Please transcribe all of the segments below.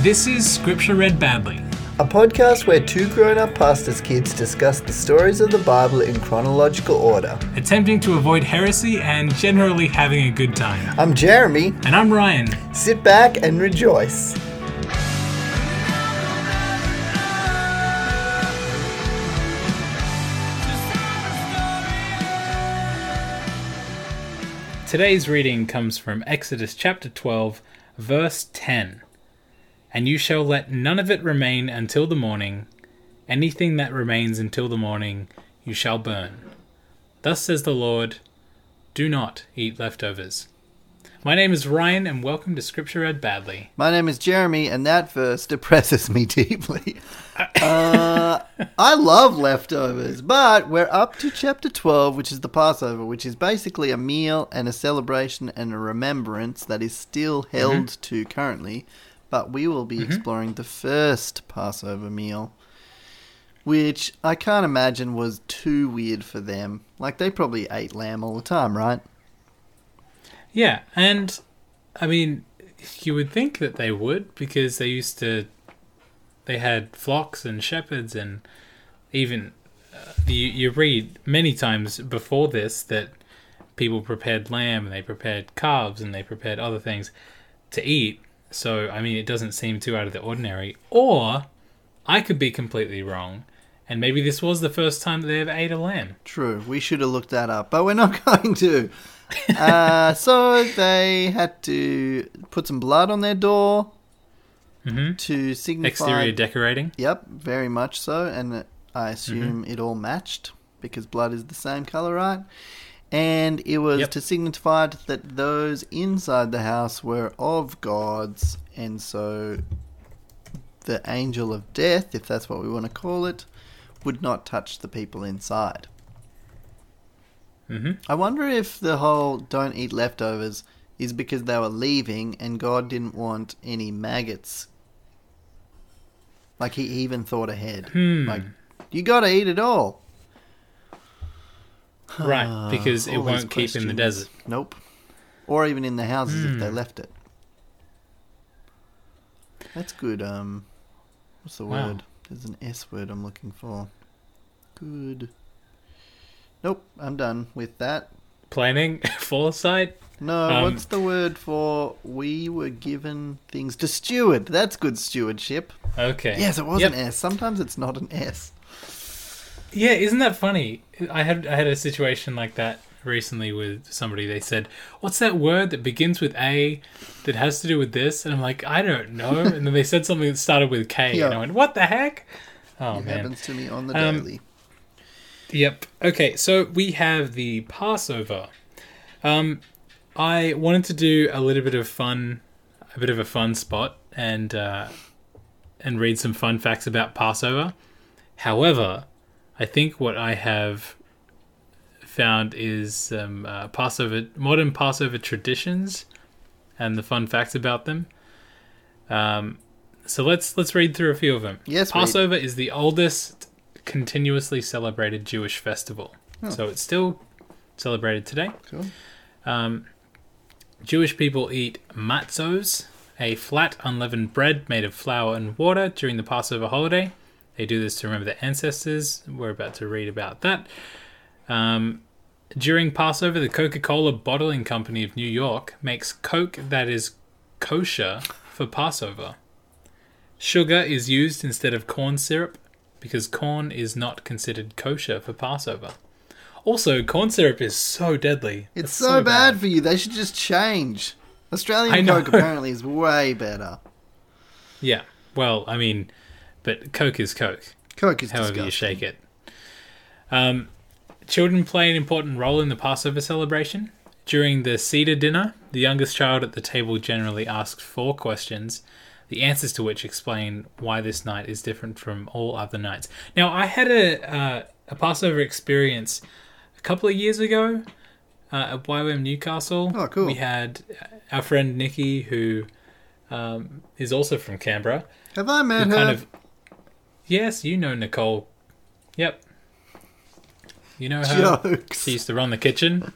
This is Scripture Read Badly, a podcast where two grown-up pastors' kids discuss the stories of the Bible in chronological order. attempting to avoid heresy and generally having a good time. I'm Jeremy. And I'm Ryan. Sit back and rejoice. Today's reading comes from Exodus chapter 12, verse 10. And you shall let none of it remain until the morning. Anything that remains until the morning you shall burn. Thus says the Lord, do not eat leftovers. My name is Ryan, and welcome to Scripture Read Badly. My name is Jeremy, and that verse depresses me deeply. I love leftovers, but we're up to chapter 12, which is the Passover, which is basically a meal and a celebration and a remembrance that is still held to currently. But we will be exploring the first Passover meal, which I can't imagine was too weird for them. Like, they probably ate lamb all the time, right? Yeah, and I mean, you would think that they would, because they had flocks and shepherds, and even you read many times before this that people prepared lamb and they prepared calves and they prepared other things to eat. So, I mean, it doesn't seem too out of the ordinary. Or I could be completely wrong, and maybe this was the first time that they ever ate a lamb. True, we should have looked that up, but we're not going to. So they had to put some blood on their door to signify... Exterior decorating? Yep, very much so, and I assume it all matched, because blood is the same colour, right? And it was to signify that those inside the house were of gods, and so the angel of death, if that's what we want to call it, would not touch the people inside. I wonder if the whole don't eat leftovers is because they were leaving and God didn't want any maggots. Like, he even thought ahead. Like, you gotta eat it all. Right, because it won't keep in the desert. Nope. Or even in the houses if they left it. That's good. What's the word? There's an S word I'm looking for. Good. Nope, I'm done with that. Planning? Foresight? No, what's the word for we were given things to steward? That's good stewardship. Okay. Yes, it was an S. Sometimes it's not an S. Yeah, isn't that funny? I had a situation like that recently with somebody. They said, what's that word that begins with A that has to do with this? And I'm like, I don't know. And then they said something that started with K. And I went, what the heck? Oh, it man. happens to me on the daily. Yep. Okay, so we have the Passover. I wanted to do a bit of a fun spot and read some fun facts about Passover. However, I think what I have found is some modern Passover traditions and the fun facts about them. So let's read through a few of them. Yes, Passover is the oldest continuously celebrated Jewish festival. So it's still celebrated today. Cool. Jewish people eat matzos, a flat unleavened bread made of flour and water during the Passover holiday. They do this to remember their ancestors. We're about to read about that. During Passover, the Coca-Cola Bottling Company of New York makes Coke that is kosher for Passover. Sugar is used instead of corn syrup because corn is not considered kosher for Passover. Also, corn syrup is so deadly. It's so bad for you. They should just change. Australian Coke apparently is way better. Yeah. Well, I mean, but Coke is Coke. Coke is however disgusting. You shake it. Children play an important role in the Passover celebration. During the Seder dinner, the youngest child at the table generally asks 4 questions, the answers to which explain why this night is different from all other nights. Now, I had a Passover experience a couple of years ago at YWAM Newcastle. Oh, cool. We had our friend Nikki, who is also from Canberra. Have I met her? Yes, you know Nicole. Yep. You know her. Jokes. She used to run the kitchen.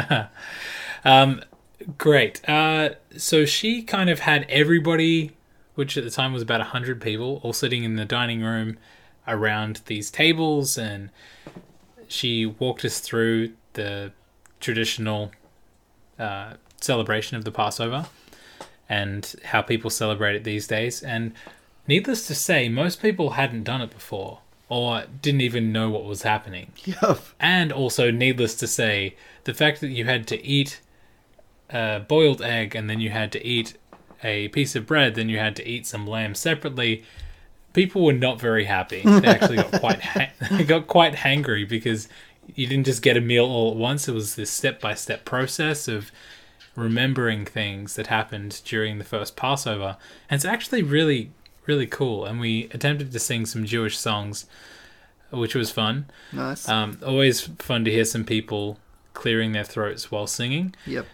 Great. So she kind of had everybody which at the time was about 100 people, all sitting in the dining room around these tables, and she walked us through the traditional celebration of the Passover and how people celebrate it these days. And needless to say, most people hadn't done it before or didn't even know what was happening. Yep. And also, needless to say, the fact that you had to eat a boiled egg and then you had to eat a piece of bread, then you had to eat some lamb separately, people were not very happy. They actually got quite hangry because you didn't just get a meal all at once. It was this step-by-step process of remembering things that happened during the first Passover. And it's actually really, really cool. And we attempted to sing some Jewish songs, which was fun. Nice. Always fun to hear some people clearing their throats while singing. Yep.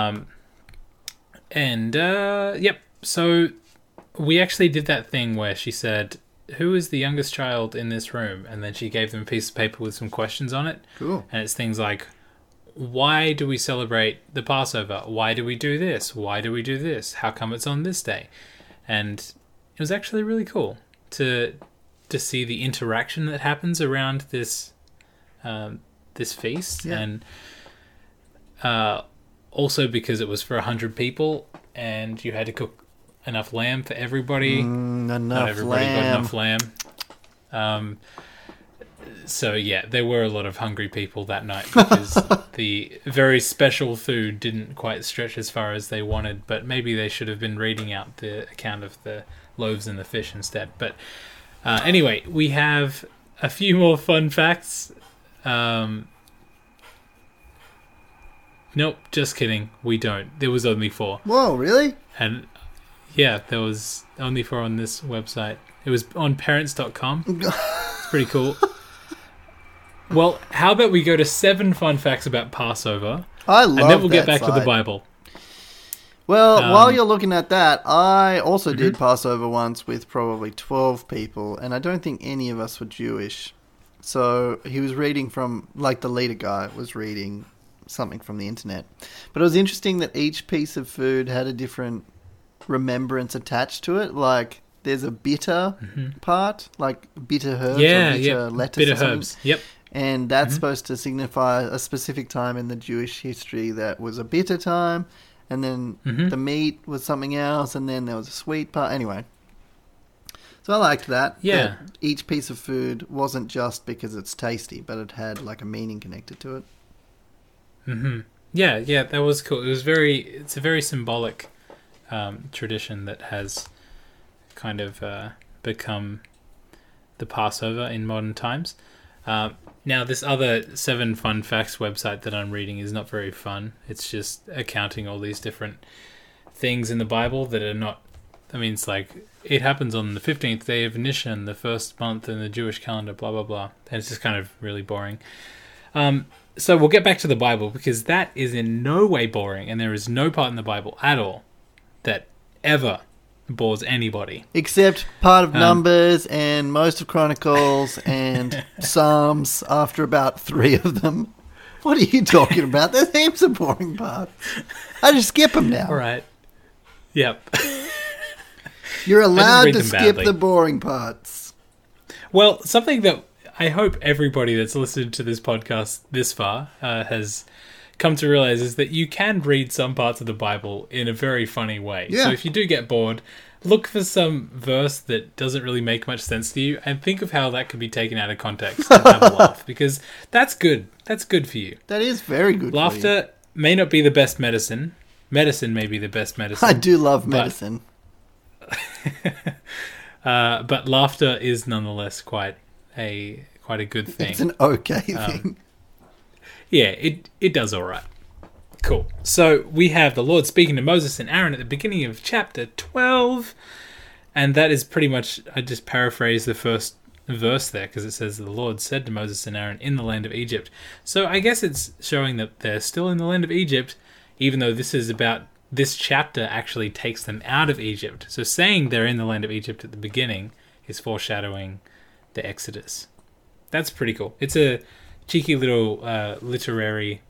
So we actually did that thing where she said, "Who is the youngest child in this room?" And then she gave them a piece of paper with some questions on it. Cool. And it's things like, why do we celebrate the Passover? Why do we do this? Why do we do this? How come it's on this day? And it was actually really cool to see the interaction that happens around this feast. Yeah. And also because it was for 100 people and you had to cook enough lamb for everybody. Not everybody got enough lamb. So yeah, there were a lot of hungry people that night because the very special food didn't quite stretch as far as they wanted, but maybe they should have been reading out the account of the loaves and the fish instead. But anyway, we have a few more fun facts. Nope, just kidding. We don't. There was only 4. Whoa, really? And yeah, there was only 4 on this website. It was on parents.com. It's pretty cool. Well, how about we go to 7 fun facts about Passover? I love that. And then we'll get back to the Bible. Well, while you're looking at that, I also did Passover once with probably 12 people, and I don't think any of us were Jewish. So he was reading from, like the leader guy was reading something from the internet. But it was interesting that each piece of food had a different remembrance attached to it. Like, there's a bitter part, like bitter herbs or bitter lettuce bitter or something. herbs. Yep. And that's supposed to signify a specific time in the Jewish history that was a bitter time. And then the meat was something else. And then there was a sweet part. Anyway. So I liked that. Yeah. That each piece of food wasn't just because it's tasty, but it had like a meaning connected to it. Mm-hmm. Yeah, that was cool. It's a very symbolic tradition that has kind of become the Passover in modern times. Now, this other 7 fun facts website that I'm reading is not very fun. It's just accounting all these different things in the Bible that are not... I mean, it's like, it happens on the 15th day of Nishan, the first month in the Jewish calendar, blah, blah, blah. And it's just kind of really boring. So we'll get back to the Bible, because that is in no way boring, and there is no part in the Bible at all that ever bores anybody. Except part of Numbers and most of Chronicles and Psalms after about 3 of them. What are you talking about? There's heaps of boring parts. I just skip them now. All right. Yep. You're allowed to skip badly. the boring parts. Well, something that I hope everybody that's listened to this podcast this far has come to realize is that you can read some parts of the Bible in a very funny way. Yeah. So if you do get bored, look for some verse that doesn't really make much sense to you and think of how that could be taken out of context and have a laugh, because that's good. That's good for you. That is very good. Laughter may not be the best medicine. Medicine may be the best medicine. I do love medicine. But laughter is nonetheless quite a good thing. It's an okay thing. Yeah, it does all right. Cool. So we have the Lord speaking to Moses and Aaron at the beginning of chapter 12. And that is pretty much, I just paraphrase the first verse there, because it says, the Lord said to Moses and Aaron in the land of Egypt. So I guess it's showing that they're still in the land of Egypt, even though this chapter actually takes them out of Egypt. So saying they're in the land of Egypt at the beginning is foreshadowing the Exodus. That's pretty cool. It's a cheeky little literary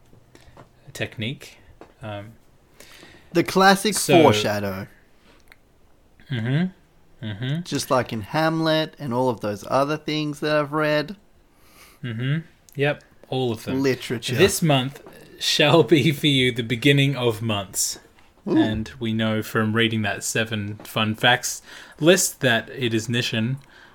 technique. The classic foreshadow. Mm-hmm. Mm-hmm. Just like in Hamlet and all of those other things that I've read. Mm-hmm. Yep, all of them. Literature. This month shall be for you the beginning of months. Ooh. And we know from reading that 7 fun facts list that it is Nishan.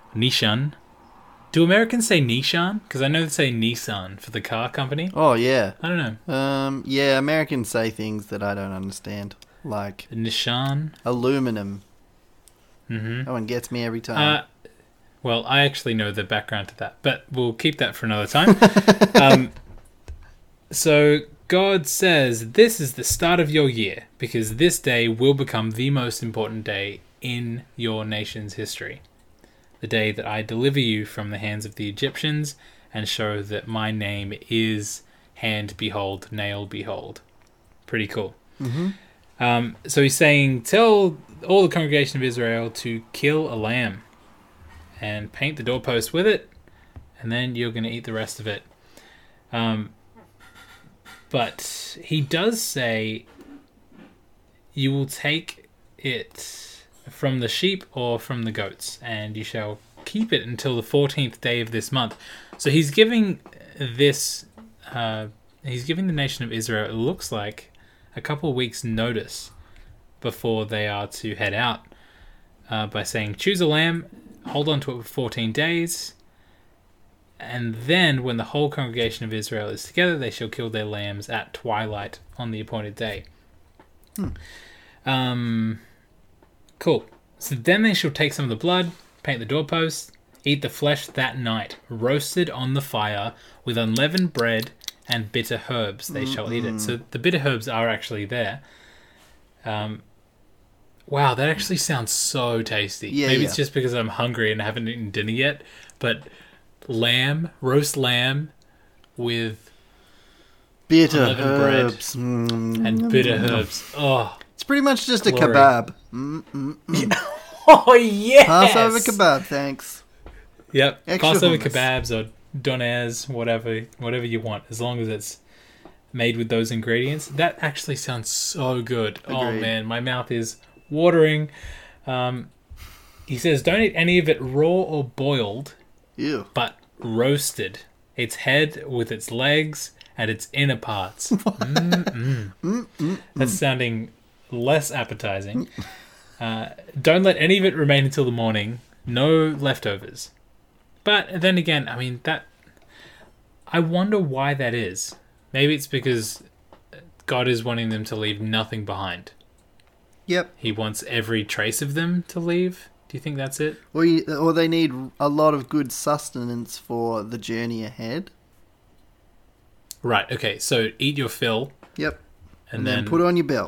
Do Americans say Nissan? Because I know they say Nissan for the car company. Oh, yeah. I don't know. Yeah, Americans say things that I don't understand. Like Nishan. aluminum. Mm-hmm. That one gets me every time. Well, I actually know the background to that, but we'll keep that for another time. So God says, this is the start of your year, because this day will become the most important day in your nation's history. The day that I deliver you from the hands of the Egyptians and show that my name is hand behold, nail behold. Pretty cool. Mm-hmm. So he's saying, tell all the congregation of Israel to kill a lamb and paint the doorpost with it, and then you're going to eat the rest of it. But he does say you will take it from the sheep or from the goats, and you shall keep it until the 14th day of this month. So he's giving this, he's giving the nation of Israel, it looks like, a couple of weeks' notice before they are to head out, by saying, choose a lamb, hold on to it for 14 days, and then when the whole congregation of Israel is together, they shall kill their lambs at twilight on the appointed day. Cool. So then they shall take some of the blood, paint the doorposts, eat the flesh that night, roasted on the fire with unleavened bread and bitter herbs. They shall eat it. So the bitter herbs are actually there. Wow, that actually sounds so tasty. Yeah, Maybe yeah. it's just because I'm hungry and I haven't eaten dinner yet, but roast lamb with Bitter unleavened bread herbs. and bitter herbs. Oh, It's pretty much just a Glory. kebab. oh yes! Passover kebab, thanks. Yep, Extra Passover hummus. kebabs or donaires, whatever you want, as long as it's made with those ingredients. That actually sounds so good. Oh Agreed. man, my mouth is watering. He says, don't eat any of it raw or boiled, Ew. but roasted. Its head with its legs and its inner parts. That's sounding less appetizing. Don't let any of it remain until the morning. No leftovers. But then again, I mean, I wonder why that is. Maybe it's because God is wanting them to leave nothing behind. Yep. He wants every trace of them to leave. Do you think that's it? Or they need a lot of good sustenance for the journey ahead. Right, okay, so eat your fill. Yep. And then then put on your belt.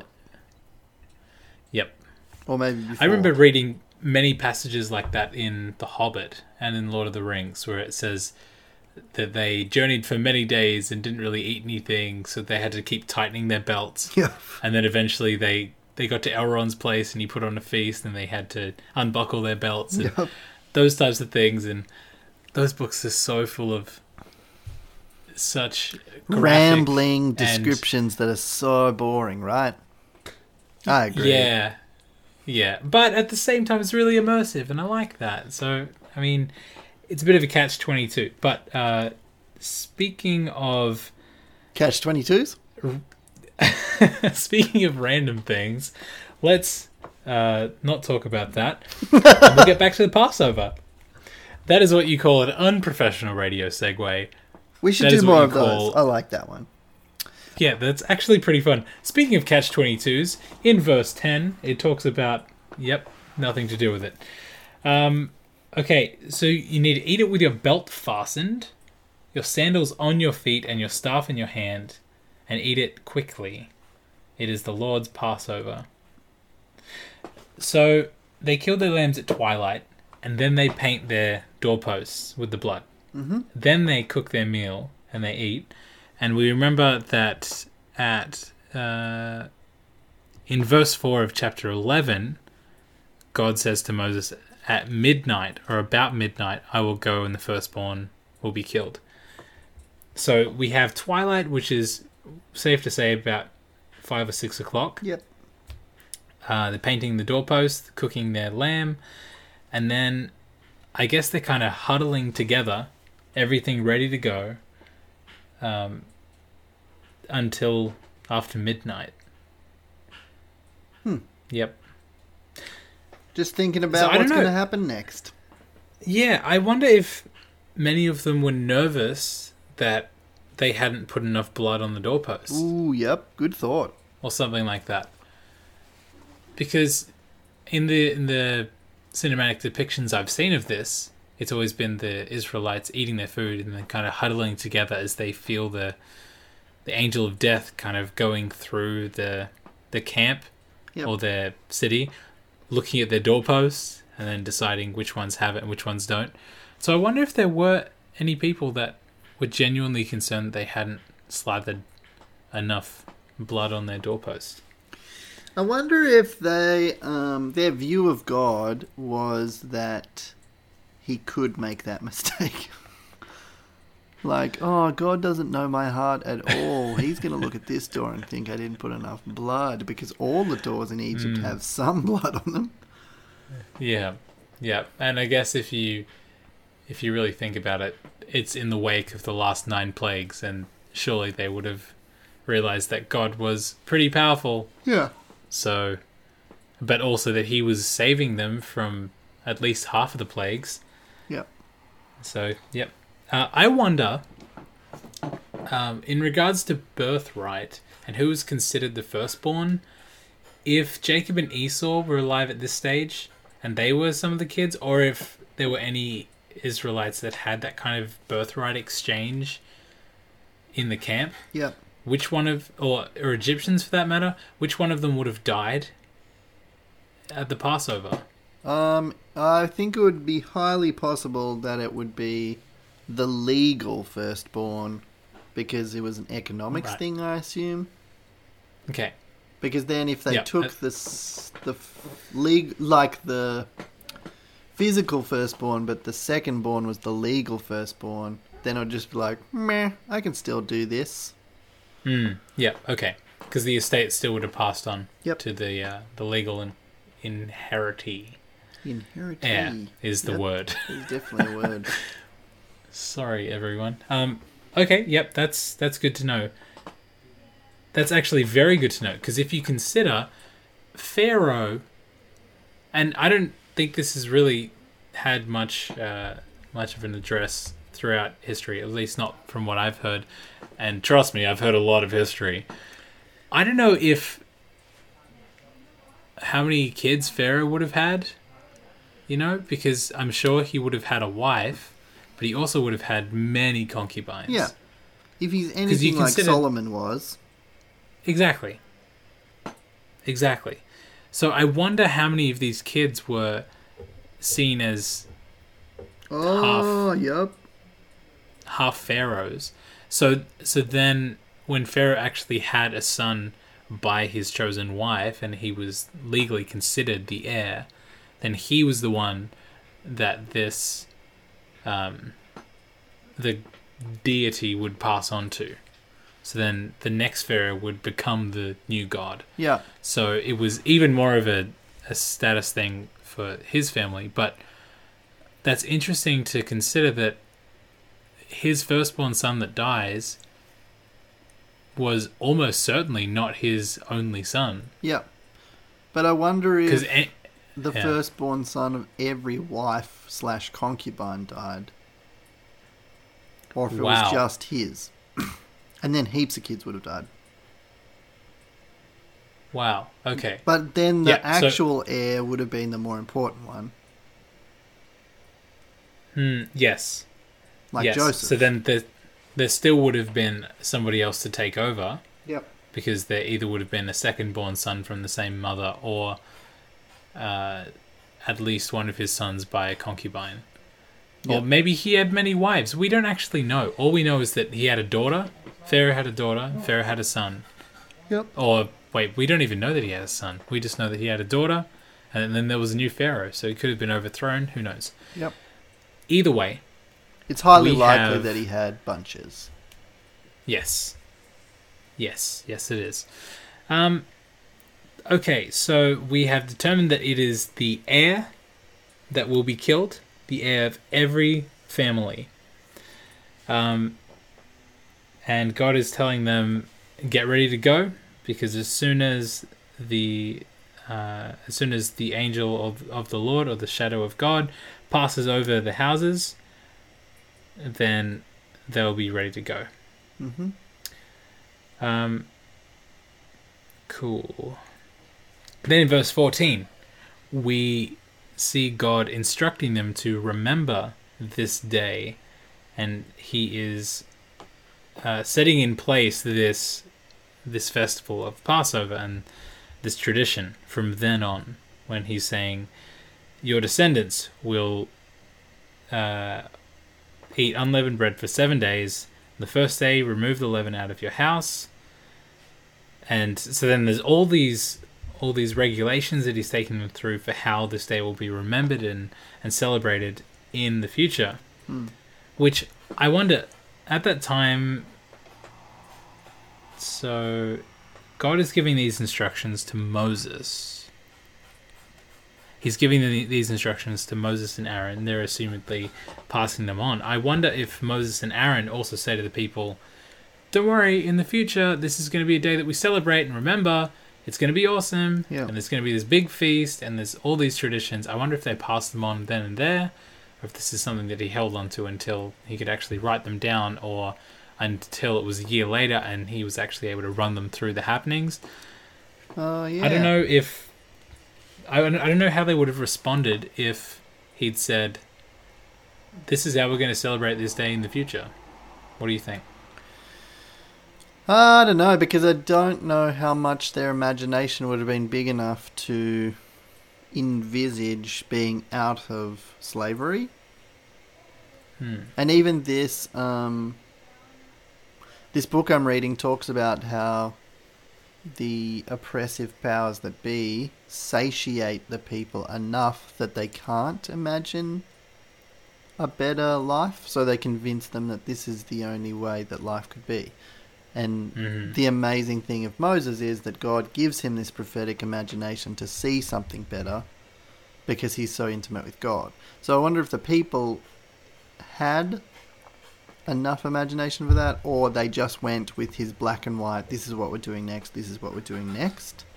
Yep. Or maybe before. I remember reading many passages like that in The Hobbit and in Lord of the Rings, where it says that they journeyed for many days and didn't really eat anything, so they had to keep tightening their belts. Yeah. And then eventually they got to Elrond's place and he put on a feast and they had to unbuckle their belts and Yep. those types of things. And those books are so full of such graphic Rambling and- descriptions that are so boring, right? I agree. Yeah. But at the same time, it's really immersive, and I like that. So, I mean, it's a bit of a catch-22. But speaking of Catch-22s? speaking of random things, let's not talk about that. And we'll get back to the Passover. That is what you call an unprofessional radio segue. We should That do is what more you of those. call- I like that one. Yeah, that's actually pretty fun. Speaking of catch-22s, in verse 10, it talks about, nothing to do with it. Okay, so you need to eat it with your belt fastened, your sandals on your feet, and your staff in your hand, and eat it quickly. It is the Lord's Passover. So they kill their lambs at twilight, and then they paint their doorposts with the blood. Mm-hmm. Then they cook their meal, and they eat. And we remember that in verse 4 of chapter 11, God says to Moses, at midnight, or about midnight, I will go and the firstborn will be killed. So we have twilight, which is safe to say about 5 or 6 o'clock. Yep. They're painting the doorpost, cooking their lamb, And then I guess they're kind of huddling together, everything ready to go, until after midnight. Yep. Just thinking about what's going to happen next. Yeah, I wonder if many of them were nervous that they hadn't put enough blood on the doorpost. Ooh, yep. Good thought. Or something like that. Because in the cinematic depictions I've seen of this, it's always been the Israelites eating their food and then kind of huddling together as they feel the angel of death kind of going through the camp or their city, looking at their doorposts and then deciding which ones have it and which ones don't. So I wonder if there were any people that were genuinely concerned that they hadn't slathered enough blood on their doorpost. I wonder if their view of God was that he could make that mistake. Like, oh, God doesn't know my heart at all. He's going to look at this door and think I didn't put enough blood, because all the doors in Egypt have some blood on them. Yeah. And I guess if you really think about it, it's in the wake of the last 9 plagues, and surely they would have realized that God was pretty powerful. Yeah. So, but also that he was saving them from at least half of the plagues. Yep. So, yep. I wonder, in regards to birthright and who was considered the firstborn, if Jacob and Esau were alive at this stage and they were some of the kids, or if there were any Israelites that had that kind of birthright exchange in the camp. Yep. Which one of, or Egyptians for that matter, which one of them would have died at the Passover? I think it would be highly possible that it would be the legal firstborn, because it was an economics thing, I assume. Okay. Because then if they took the physical firstborn, but the secondborn was the legal firstborn, then it would just be like, meh, I can still do this. Yeah, okay. Because the estate still would have passed on to the legal and inheritee. Inheritee. Heir is the word. It's definitely a word. Sorry, everyone. Okay, yep, that's good to know. That's actually very good to know, because if you consider Pharaoh, and I don't think this has really had much of an address throughout history, at least not from what I've heard, and trust me, I've heard a lot of history. I don't know how many kids Pharaoh would have had, because I'm sure he would have had a wife, but he also would have had many concubines. Yeah. If he's anything like Solomon was. Exactly. So I wonder how many of these kids were seen as half pharaohs. So then when Pharaoh actually had a son by his chosen wife and he was legally considered the heir, then he was the one that this the deity would pass on to. So then the next pharaoh would become the new god. Yeah. So it was even more of a status thing for his family. But that's interesting to consider that his firstborn son that dies was almost certainly not his only son. Yeah. But I wonder if the firstborn son of every wife/concubine died. Or if it was just his. And then heaps of kids would have died. Wow, okay. But then the actual heir would have been the more important one. Yes. Like Joseph. So then there still would have been somebody else to take over. Yep. Because there either would have been a second-born son from the same mother or at least one of his sons by a concubine. Yep. Or maybe he had many wives. We don't actually know. All we know is that he had a daughter. Pharaoh had a daughter. Pharaoh had a son. Yep. Or, wait, we don't even know that he had a son. We just know that he had a daughter, and then there was a new Pharaoh, so he could have been overthrown. Who knows? Yep. Either way. It's highly likely that he had bunches. Yes. Yes, it is. Okay, so we have determined that it is the heir that will be killed, the heir of every family. And God is telling them, get ready to go, because as soon as the angel of the Lord, or the shadow of God, passes over the houses, then they'll be ready to go. Mm-hmm. Cool. Then in verse 14, we see God instructing them to remember this day, and he is setting in place this festival of Passover and this tradition from then on, when he's saying, your descendants will eat unleavened bread for 7 days. The first day, remove the leaven out of your house. And so then there's all these regulations that he's taking them through for how this day will be remembered and celebrated in the future. Which I wonder, at that time, so God is giving these instructions to Moses. He's giving these instructions to Moses and Aaron. They're assumedly passing them on. I wonder if Moses and Aaron also say to the people, don't worry, in the future, this is going to be a day that we celebrate and remember. It's going to be awesome. Yeah. And there's going to be this big feast, and there's all these traditions. I wonder if they passed them on then and there, or if this is something that he held on to until he could actually write them down, or until it was a year later and he was actually able to run them through the happenings. Yeah. I don't know if... I don't know how they would have responded if he'd said, this is how we're going to celebrate this day in the future. What do you think? I don't know, because I don't know how much their imagination would have been big enough to envisage being out of slavery. And even this this book I'm reading talks about how the oppressive powers that be satiate the people enough that they can't imagine a better life, so they convince them that this is the only way that life could be. And the amazing thing of Moses is that God gives him this prophetic imagination to see something better because he's so intimate with God. So I wonder if the people had enough imagination for that, or they just went with his black and white, this is what we're doing next, this is what we're doing next.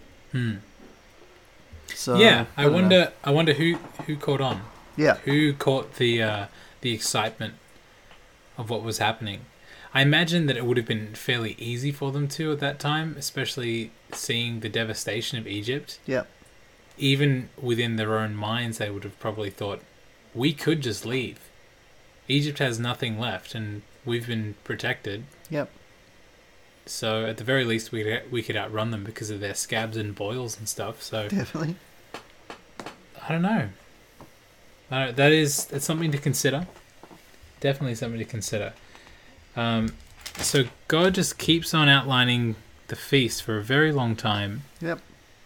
So yeah, I wonder who caught on. Yeah. Who caught the excitement of what was happening. I imagine that it would have been fairly easy for them to at that time, especially seeing the devastation of Egypt. Yeah. Even within their own minds, they would have probably thought, we could just leave. Egypt has nothing left, and we've been protected. Yep. So at the very least, we could outrun them because of their scabs and boils and stuff. So Definitely. I don't know. That's something to consider. Definitely something to consider. So God just keeps on outlining the feast for a very long time. Yep.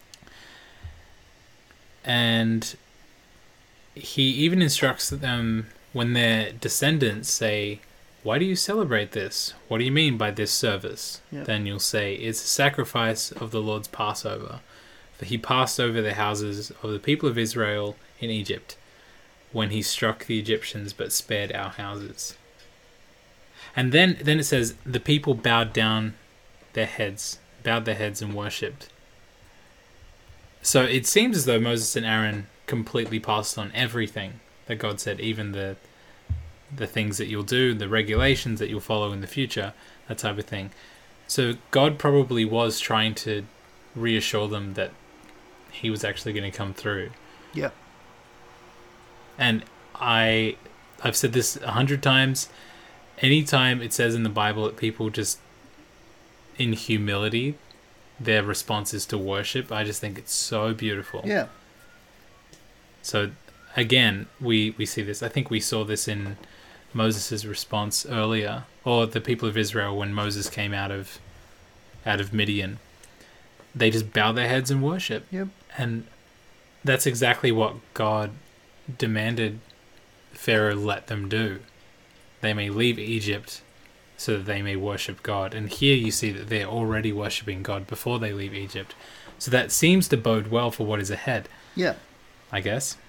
And he even instructs them when their descendants say, why do you celebrate this? What do you mean by this service? Yep. Then you'll say, it's a sacrifice of the Lord's Passover. For he passed over the houses of the people of Israel in Egypt when he struck the Egyptians but spared our houses. And then it says, the people bowed their heads and worshipped. So it seems as though Moses and Aaron completely passed on everything that God said, even the things that you'll do, the regulations that you'll follow in the future, that type of thing. So God probably was trying to reassure them that he was actually going to come through. Yep. And I've said this 100 times. Anytime it says in the Bible that people just, in humility, their response is to worship, I just think it's so beautiful. Yeah. So, again, we see this. I think we saw this in Moses' response earlier, or the people of Israel when Moses came out of Midian. They just bow their heads and worship. Yep. And that's exactly what God demanded Pharaoh let them do. They may leave Egypt so that they may worship God. And here you see that they're already worshipping God before they leave Egypt. So that seems to bode well for what is ahead. Yeah. I guess.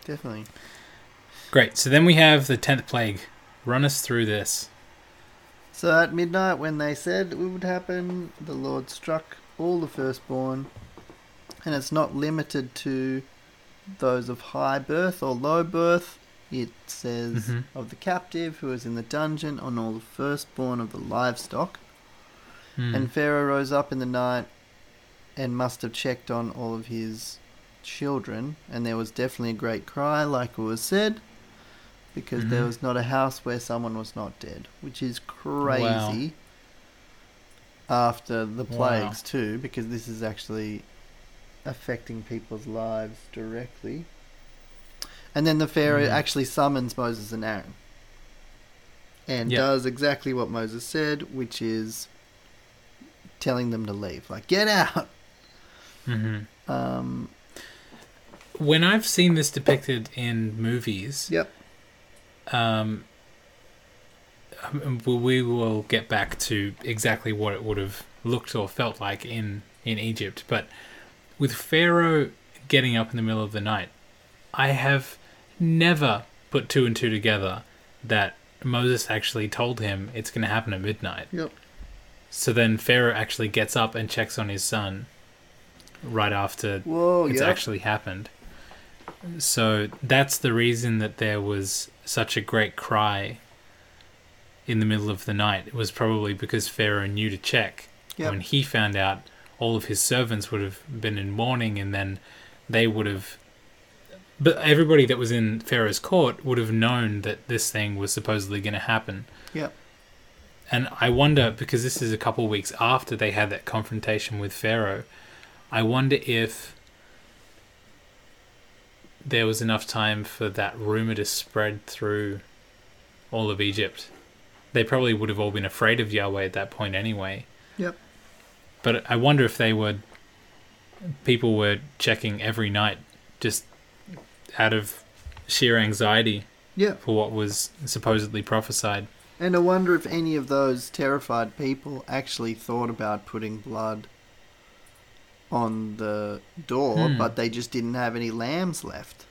definitely. Great. So then we have the 10th plague. Run us through this. So at midnight, when they said it would happen, the Lord struck all the firstborn, and it's not limited to those of high birth or low birth. It says of the captive who was in the dungeon, on all the firstborn of the livestock. And Pharaoh rose up in the night and must have checked on all of his children, and there was definitely a great cry, like it was said, because there was not a house where someone was not dead, which is crazy. After the plagues too, because this is actually affecting people's lives directly. And then the Pharaoh actually summons Moses and Aaron and does exactly what Moses said, which is telling them to leave, like, get out. When I've seen this depicted in movies, we will get back to exactly what it would have looked or felt like in Egypt. But with Pharaoh getting up in the middle of the night, I have never put two and two together that Moses actually told him it's going to happen at midnight. So then Pharaoh actually gets up and checks on his son right after it's actually happened. So that's the reason that there was such a great cry in the middle of the night. It was probably because Pharaoh knew to check. When he found out, all of his servants would have been in mourning, and then they would have... But everybody that was in Pharaoh's court would have known that this thing was supposedly going to happen. And I wonder, because this is a couple of weeks after they had that confrontation with Pharaoh, I wonder if there was enough time for that rumor to spread through all of Egypt. They probably would have all been afraid of Yahweh at that point anyway. But I wonder if people were checking every night just out of sheer anxiety for what was supposedly prophesied. And I wonder if any of those terrified people actually thought about putting blood on the door, but they just didn't have any lambs left.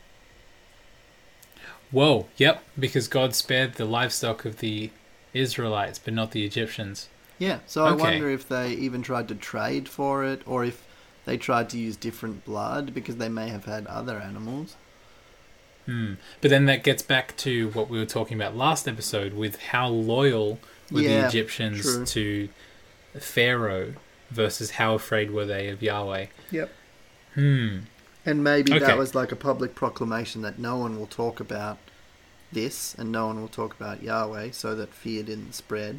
Whoa, yep, because God spared the livestock of the Israelites, but not the Egyptians. So I wonder if they even tried to trade for it, or if they tried to use different blood, because they may have had other animals. But then that gets back to what we were talking about last episode, with how loyal were the Egyptians to Pharaoh versus how afraid were they of Yahweh. And maybe that was like a public proclamation that no one will talk about this and no one will talk about Yahweh, so that fear didn't spread.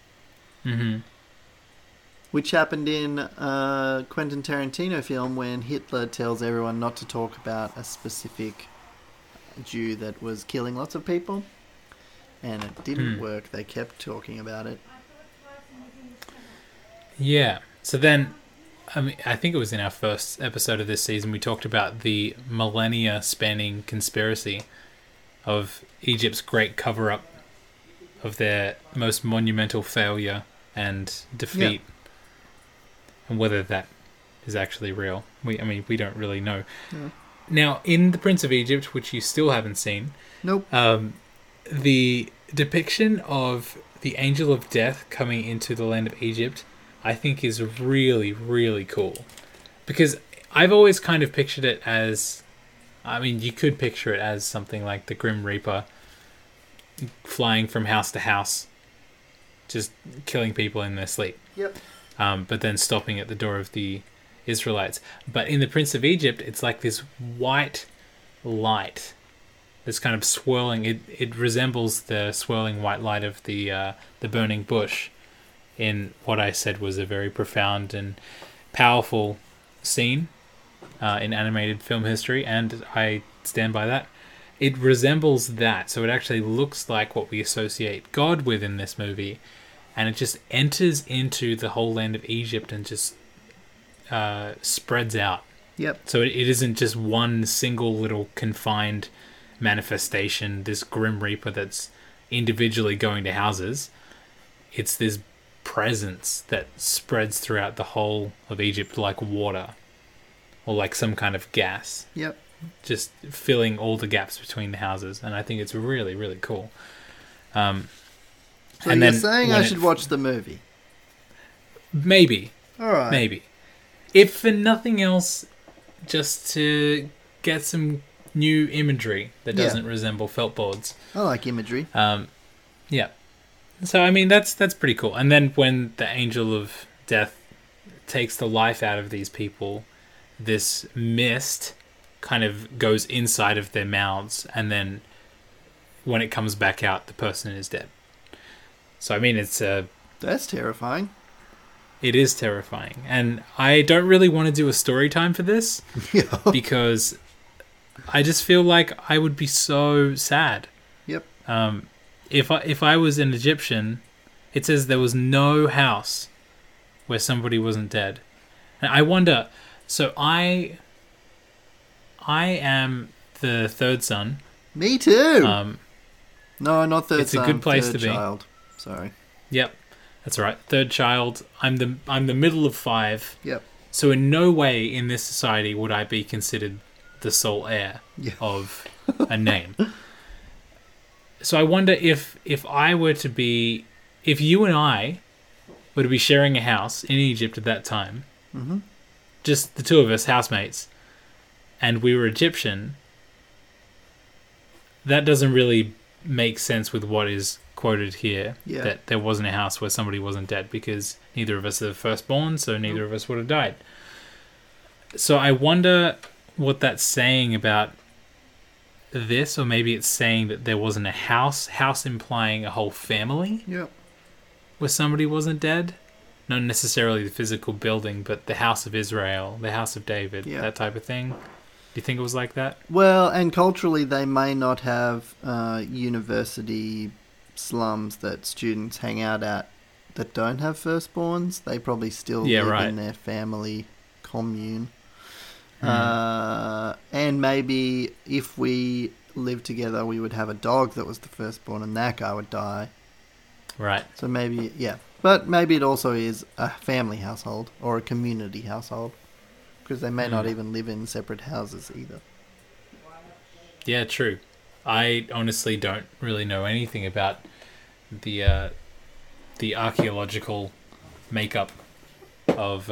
Which happened in a Quentin Tarantino film when Hitler tells everyone not to talk about a specific Jew that was killing lots of people, and it didn't work. They kept talking about it. So then, I think it was in our first episode of this season, we talked about the millennia spanning conspiracy of Egypt's great cover-up of their most monumental failure and defeat, and whether that is actually real. We don't really know. Now, in The Prince of Egypt, which you still haven't seen, the depiction of the angel of death coming into the land of Egypt, I think, is really, really cool. Because I've always kind of pictured it as... you could picture it as something like the Grim Reaper flying from house to house, just killing people in their sleep. But then stopping at the door of the Israelites. But in The Prince of Egypt, it's like this white light that's kind of swirling. It resembles the swirling white light of the burning bush in what I said was a very profound and powerful scene in animated film history, and I stand by that. It resembles that, so it actually looks like what we associate God with in this movie, and it just enters into the whole land of Egypt and just spreads out. So it isn't just one single little confined manifestation, this Grim Reaper that's individually going to houses. It's this presence that spreads throughout the whole of Egypt like water, or like some kind of gas. just filling all the gaps between the houses, and I think it's really, really cool. So you're saying I should watch the movie? Maybe. All right. Maybe. If for nothing else, just to get some new imagery that doesn't resemble felt boards. I like imagery. Yeah. So, I mean, that's pretty cool. And then when the angel of death takes the life out of these people, this mist kind of goes inside of their mouths, and then when it comes back out, the person is dead. So, I mean, that's terrifying. It is terrifying. And I don't really want to do a story time for this because I just feel like I would be so sad. Yep. If I was an Egyptian, it says there was no house where somebody wasn't dead. And I wonder, so I am the third son. Me too. No, not third son. It's a good place to child. be. Sorry. Yep. That's right. Third child. I'm the middle of 5. Yep. So in no way in this society would I be considered the sole heir of a name. So I wonder if you and I were to be sharing a house in Egypt at that time, just the two of us, housemates, and we were Egyptian, that doesn't really make sense with what is quoted here, that there wasn't a house where somebody wasn't dead, because neither of us are the firstborn, so neither of us would have died. So I wonder what that's saying about this, or maybe it's saying that there wasn't a house implying a whole family where somebody wasn't dead. Not necessarily the physical building, but the house of Israel, the house of David, that type of thing. Do you think it was like that? Well, and culturally they may not have university slums that students hang out at that don't have firstborns. They probably still live in their family commune. And maybe if we lived together, we would have a dog that was the firstborn, and that guy would die. Right. So maybe, but maybe it also is a family household or a community household, because they may not even live in separate houses either. Yeah, true. I honestly don't really know anything about the archaeological makeup of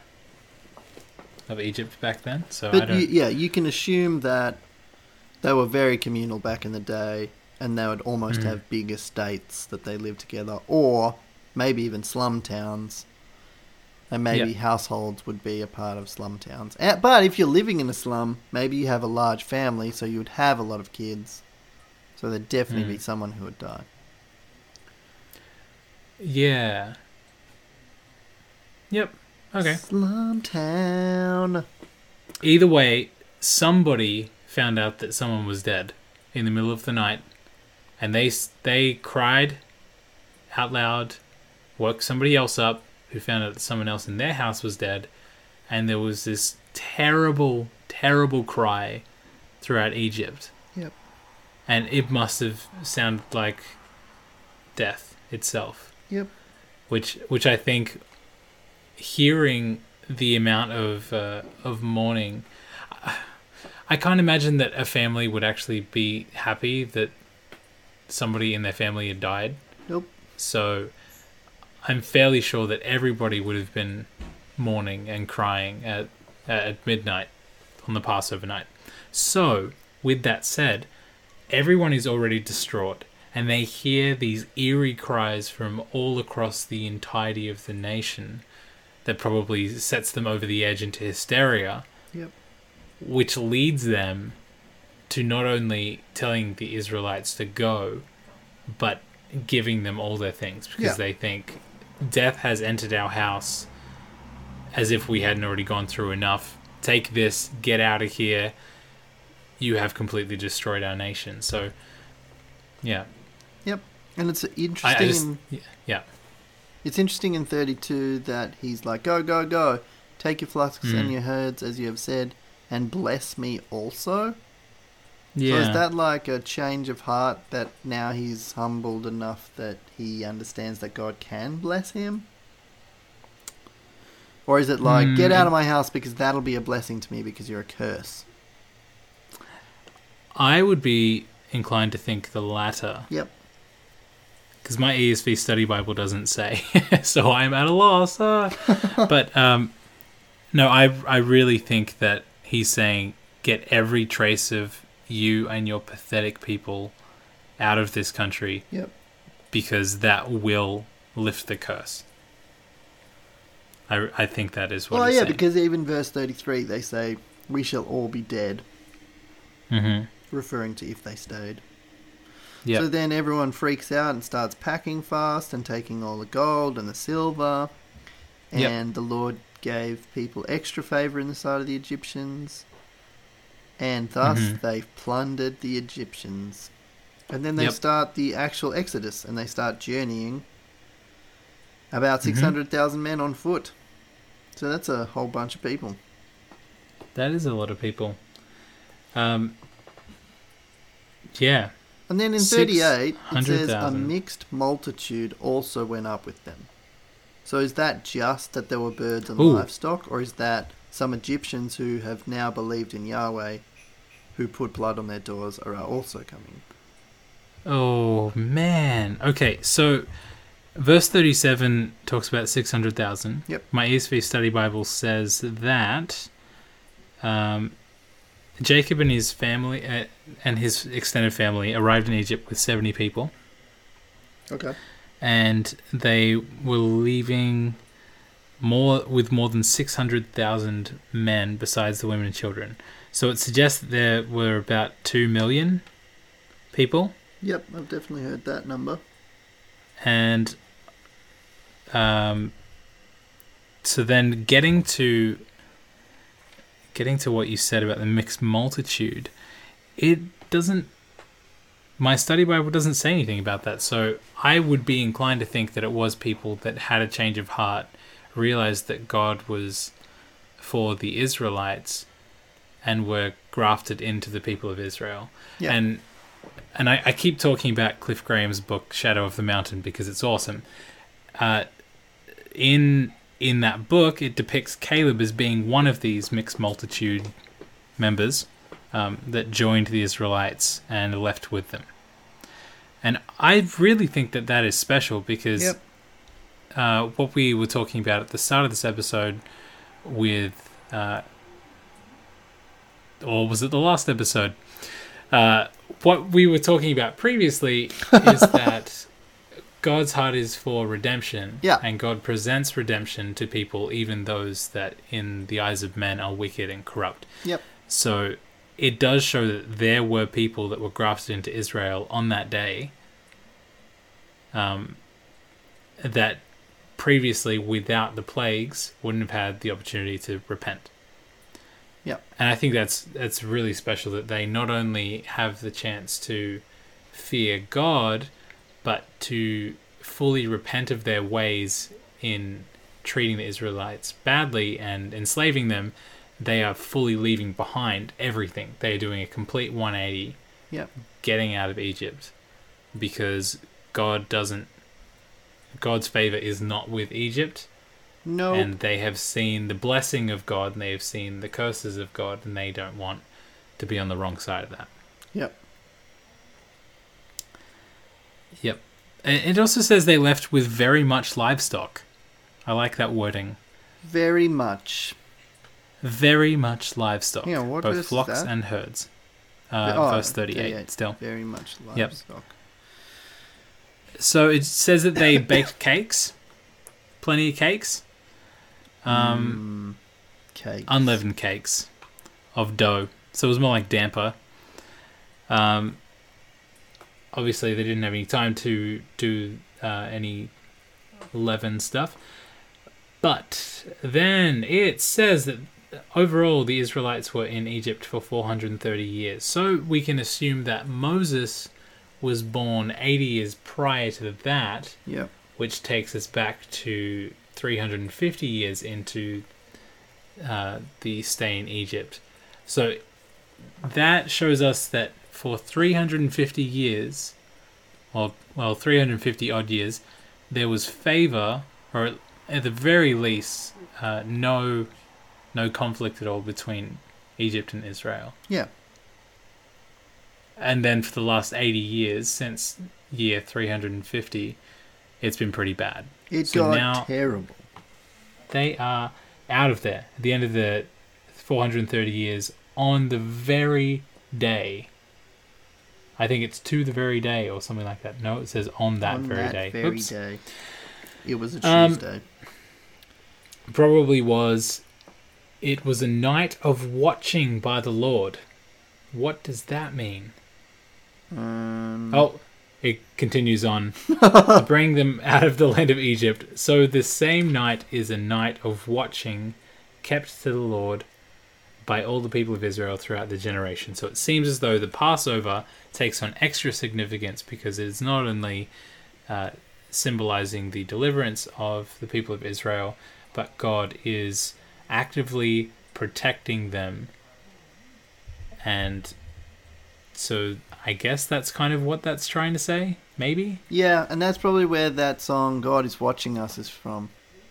Egypt back then. So but I don't. You can assume that they were very communal back in the day, and they would almost have big estates that they lived together, or maybe even slum towns. And maybe households would be a part of slum towns. But if you're living in a slum, maybe you have a large family, so you would have a lot of kids. So there'd definitely be someone who would die. Yeah. Yep. Okay. Slum town. Either way, somebody found out that someone was dead in the middle of the night, and they cried out loud, woke somebody else up who found out that someone else in their house was dead, and there was this terrible, terrible cry throughout Egypt. Yep. And it must have sounded like death itself. Yep. Which I think, hearing the amount of mourning, I can't imagine that a family would actually be happy that somebody in their family had died. Nope. So I'm fairly sure that everybody would have been mourning and crying at midnight on the Passover night. So, with that said, everyone is already distraught, and they hear these eerie cries from all across the entirety of the nation that probably sets them over the edge into hysteria. Yep. Which leads them to not only telling the Israelites to go, but giving them all their things, because they think death has entered our house as if we hadn't already gone through enough. Take this, get out of here. You have completely destroyed our nation. So, yeah. Yep. And it's interesting. Yeah. It's interesting in 32 that he's like, go, go, go. Take your flocks and your herds, as you have said, and bless me also. Yeah. So is that like a change of heart, that now he's humbled enough that he understands that God can bless him? Or is it like, get out of my house because that'll be a blessing to me because you're a curse? I would be inclined to think the latter. Yep. Because my ESV Study Bible doesn't say, so I'm at a loss. But no, I really think that he's saying, get every trace of you and your pathetic people out of this country. Yep. Because that will lift the curse. I think that is what. Well, he's yeah, saying. because even verse 33, they say, "We shall all be dead," referring to if they stayed. Yep. So then everyone freaks out and starts packing fast and taking all the gold and the silver. And the Lord gave people extra favour in the sight of the Egyptians. And thus they've plundered the Egyptians. And then they start the actual Exodus and they start journeying. About 600,000 men on foot. So that's a whole bunch of people. That is a lot of people. Yeah. And then in 38, it says, 600,000. a mixed multitude also went up with them. So is that just that there were birds and livestock? Or is that some Egyptians who have now believed in Yahweh, who put blood on their doors, are also coming? Oh, man. Okay, so verse 37 talks about 600,000. Yep. My ESV Study Bible says that Jacob and his family and his extended family arrived in Egypt with 70 people. Okay. And they were leaving with more than 600,000 men besides the women and children. So it suggests that there were about 2 million people. Yep, I've definitely heard that number. And so then getting to what you said about the mixed multitude, my study Bible doesn't say anything about that. So I would be inclined to think that it was people that had a change of heart, realized that God was for the Israelites, and were grafted into the people of Israel. Yeah. And I keep talking about Cliff Graham's book, Shadow of the Mountain, because it's awesome. In that book, it depicts Caleb as being one of these mixed multitude members that joined the Israelites and left with them. And I really think that is special because what we were talking about at the start of this episode with... or was it the last episode? What we were talking about previously is that God's heart is for redemption, and God presents redemption to people, even those that in the eyes of men are wicked and corrupt. Yep. So it does show that there were people that were grafted into Israel on that day that previously, without the plagues, wouldn't have had the opportunity to repent. Yeah. And I think that's really special that they not only have the chance to fear God, but to fully repent of their ways in treating the Israelites badly and enslaving them. They are fully leaving behind everything. They're doing a complete 180, getting out of Egypt, because God's favor is not with Egypt. No. And they have seen the blessing of God, and they have seen the curses of God, and they don't want to be on the wrong side of that. Yep. Yep. It also says they left with very much livestock. I like that wording. Very much. Very much livestock. Yeah, what both verse flocks is that? and herds. Verse 38 still. Very much livestock. Yep. So it says that they baked cakes. Plenty of cakes. Cakes. Unleavened cakes of dough. So it was more like damper. Obviously, they didn't have any time to do any leaven stuff. But then it says that overall the Israelites were in Egypt for 430 years. So we can assume that Moses was born 80 years prior to that. Yep. Which takes us back to 350 years into the stay in Egypt. So that shows us that for 350 years, well 350 odd years, there was favor, or at the very least, no conflict at all between Egypt and Israel. Yeah. And then for the last 80 years, since year 350, it's been pretty bad. It So got now terrible. they are out of there at the end of the 430 years on the very day. I think it's to the very day or something like that. No, it says on that very day. Very Oops. day. It was a Tuesday. Probably was. It was a night of watching by the Lord. What does that mean? It continues on. To bring them out of the land of Egypt. So the same night is a night of watching kept to the Lord by all the people of Israel throughout the generation. So it seems as though the Passover takes on extra significance because it is not only symbolizing the deliverance of the people of Israel, but God is actively protecting them. And so I guess that's kind of what that's trying to say, maybe? Yeah, and that's probably where that song, God is Watching Us, is from.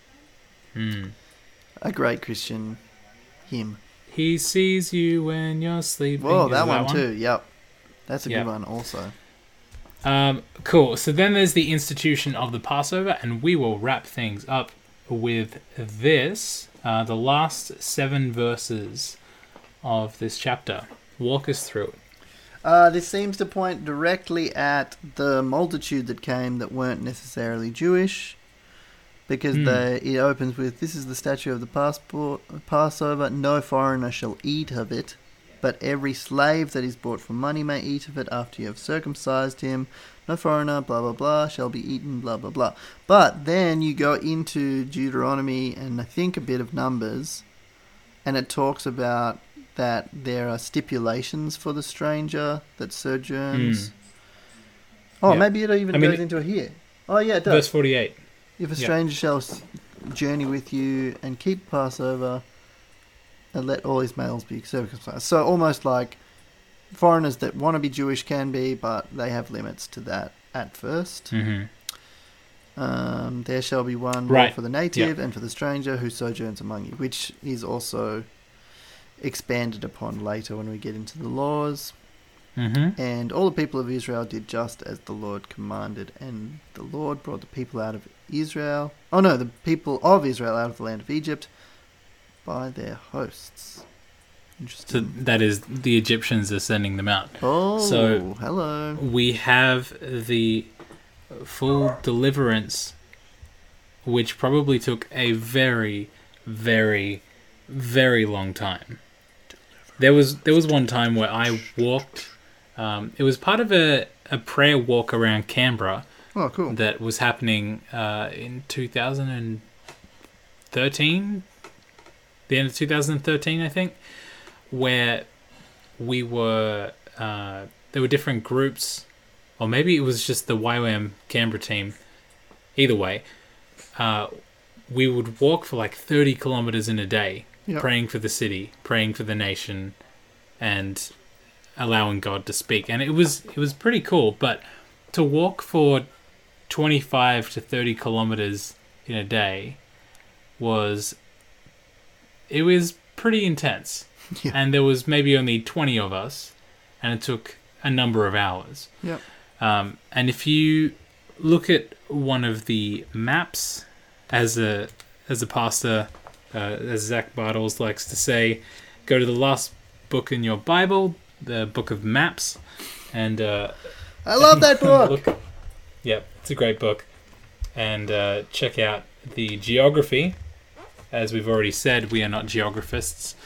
A great Christian hymn. He sees you when you're sleeping. Whoa, that one too, yep. That's a good one also. Cool. So then there's the institution of the Passover, and we will wrap things up with this. The last 7 verses of this chapter. Walk us through it. This seems to point directly at the multitude that came that weren't necessarily Jewish, because it opens with, "This is the statute of the Passover. No foreigner shall eat of it, but every slave that is bought for money may eat of it after you have circumcised him. No foreigner, blah, blah, blah, shall be eaten, blah, blah, blah." But then you go into Deuteronomy and I think a bit of Numbers, and it talks about that there are stipulations for the stranger that sojourns. Maybe it even goes into it here. Oh, yeah, it does. Verse 48. "If a stranger shall journey with you and keep Passover, and let all his males be circumcised." So almost like foreigners that want to be Jewish can be, but they have limits to that at first. "There shall be one law for the native and for the stranger who sojourns among you," which is also expanded upon later when we get into the laws. "And all the people of Israel did just as the Lord commanded, and the Lord brought the people out of Israel." the people of Israel out of the land of Egypt by their hosts. Interesting. So that is, the Egyptians are sending them out. Oh, so hello. We have the full deliverance, which probably took a very, very, very long time. There was one time where I walked. It was part of a prayer walk around Canberra. Oh, cool. That was happening in 2013, the end of 2013, I think, where we were, there were different groups, or maybe it was just the YWAM Canberra team. Either way, we would walk for like 30 kilometers in a day, praying for the city, praying for the nation, and allowing God to speak. And it was pretty cool, but to walk for 25 to 30 kilometers in a day was pretty intense. And there was maybe only 20 of us, and it took a number of hours. And if you look at one of the maps, as a pastor, as Zach Bartels likes to say, go to the last book in your Bible, the Book of Maps, and I love that book. It's a great book. And check out the geography. As we've already said, we are not geographists.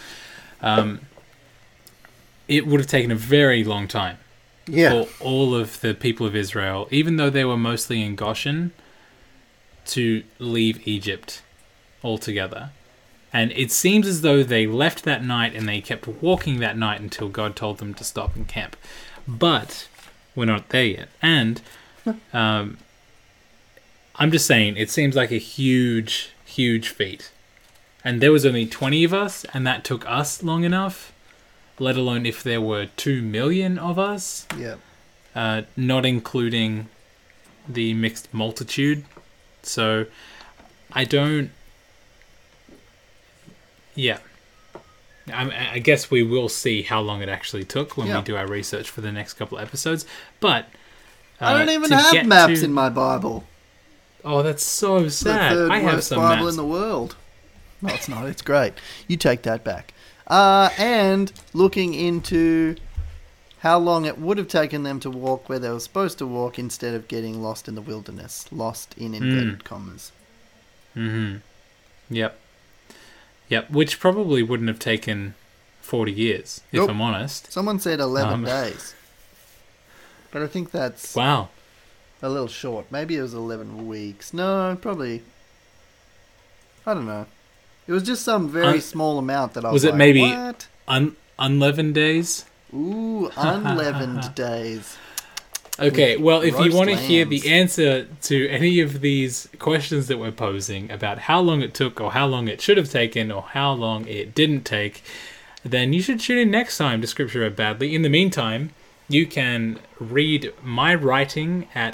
It would have taken a very long time for all of the people of Israel, even though they were mostly in Goshen, to leave Egypt altogether. And it seems as though they left that night and they kept walking that night until God told them to stop and camp. But we're not there yet. And I'm just saying, it seems like a huge, huge feat. And there was only 20 of us, and that took us long enough, let alone if there were 2 million of us. Not including the mixed multitude. So I don't... I guess we will see how long it actually took when Yeah. we do our research for the next couple of episodes. But I don't even to have get maps to- in my Bible. Oh, that's so It's the sad. third I have worst some Bible maps. in the world. No, it's not. It's great. You take that back. And looking into how long it would have taken them to walk where they were supposed to walk instead of getting lost in the wilderness. Lost in inverted commas. Mm-hmm. Yep. Which probably wouldn't have taken 40 years, if Nope. I'm honest. Someone said 11 Um, days. But I think that's Wow. a little short. Maybe it was 11 weeks. No, probably. I don't know. It was just some very small amount that I was Was it like, maybe- what? Unleavened days? Ooh, unleavened days. Okay, well, if you roast want to hear lambs. the answer to any of these questions that we're posing about how long it took or how long it should have taken or how long it didn't take, then you should tune in next time to Scripture Read Badly. In the meantime, you can read my writing at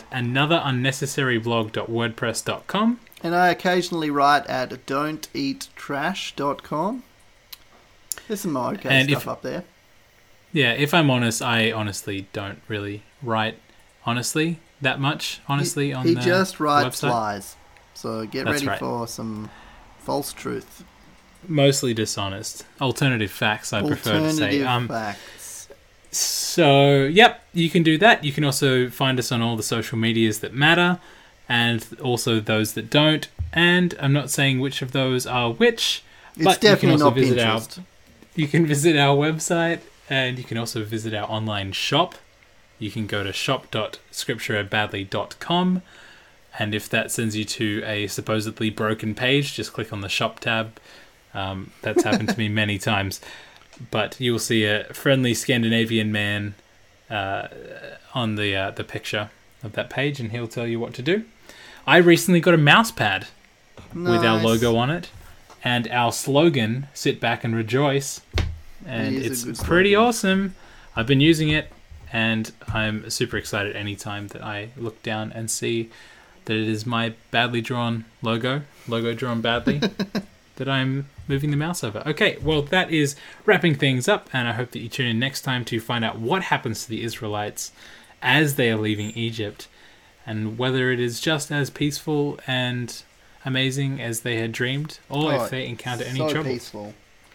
anotherunnecessaryblog.wordpress.com. And I occasionally write at don'teattrash.com. There's some okay And stuff if- up there. Yeah, if I'm honest, I honestly don't really write honestly that much, honestly, on He the just writes website. lies. So get That's ready right. for some false truth. Mostly dishonest. Alternative facts, I prefer to say. Alternative facts. So, yep, you can do that. You can also find us on all the social medias that matter, and also those that don't. And I'm not saying which of those are which, It's but you can definitely also not visit Pinterest. you can visit our website, and you can also visit our online shop. You can go to shop.scripturereadbadly.com, and if that sends you to a supposedly broken page, just click on the shop tab. That's happened to me many times. But you'll see a friendly Scandinavian man on the picture of that page, and he'll tell you what to do. I recently got a mouse pad with our Nice. logo on it, and our slogan, "Sit back and rejoice." And It is a it's good pretty slogan. awesome. I've been using it, and I'm super excited anytime that I look down and see that it is my badly drawn logo drawn badly, that I'm moving the mouse over. Okay, well, that is wrapping things up, and I hope that you tune in next time to find out what happens to the Israelites as they are leaving Egypt, and whether it is just as peaceful and amazing as they had dreamed, or if they encounter any so trouble. peaceful.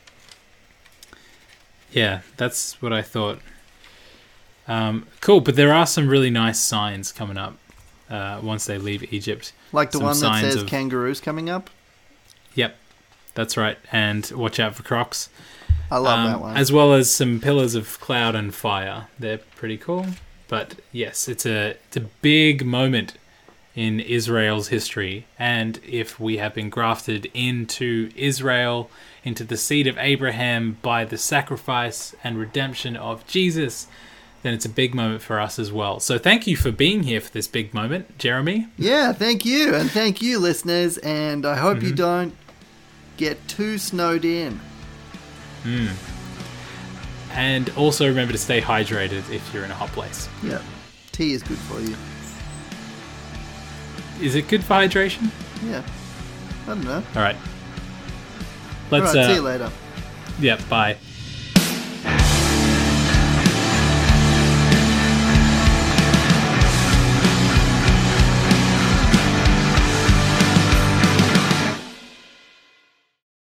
Yeah, that's what I thought. Cool, but there are some really nice signs coming up once they leave Egypt. Like the Some one that signs says of- kangaroos coming up. Yep, that's right. And watch out for crocs. I love that one. As well as some pillars of cloud and fire. They're pretty cool. But yes, it's a big moment in Israel's history. And if we have been grafted into Israel, into the seed of Abraham by the sacrifice and redemption of Jesus, then it's a big moment for us as well. So thank you for being here for this big moment, Jeremy. Yeah, thank you. And thank you, listeners. And I hope Mm-hmm. you don't get too snowed in. And also remember to stay hydrated if you're in a hot place. Yeah. Tea is good for you. Is it good for hydration? Yeah. I don't know. All right. Let's Alright, see you later. yeah, bye.